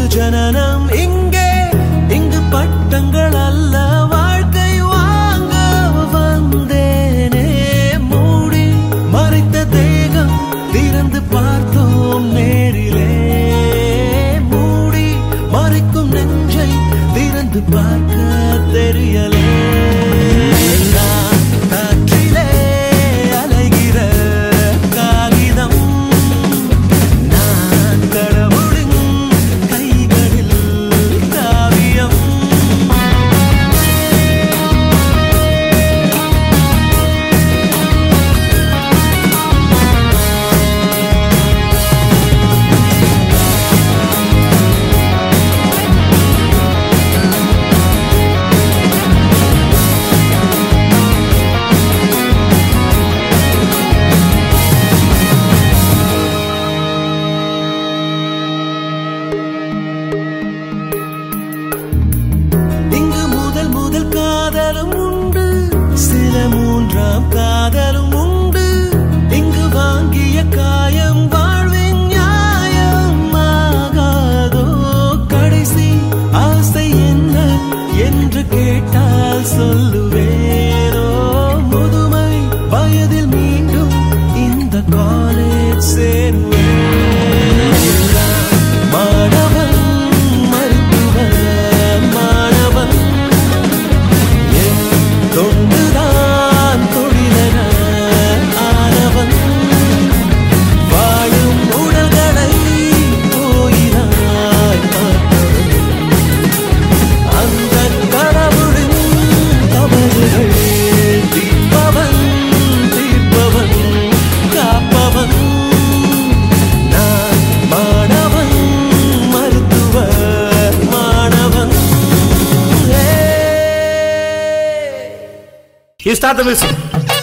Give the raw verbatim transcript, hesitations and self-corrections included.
ஜனனம் இங்கே இங்கு பட்டங்கள் அல்ல வாழ்க்கை வாங்க வந்தேனே மூடி மறைத்த தேகம் திறந்து பார்த்தோம் நேரிலே மூடி மறைக்கும் நெஞ்சை திறந்து பார்க்க தெரியலே காதலும் உண்டு சில மூன்றாம் காதலும் உண்டு இங்கு வாங்கிய காயம் வாழ்வின் நியாயம் ஆகாதோ கடைசி ஆசை என்ன என்று கேட்டால் சொல்லுவேனோ முதுமை வயதில் மீண்டும் இந்த காலேஜ் சேருவேன் மாணவன் மருத்துவர் மாணவன் தொண்டுதான் தொழிலன ஆனவன் வாழும் உடல்களை போயினாய் பார்த்தவன் அந்த கடவுளின் தவறுகள் தீர்ப்பவன் தீர்ப்பவன் காப்பவன் நான் மாணவன் மருத்துவர் மாணவன். You start the music.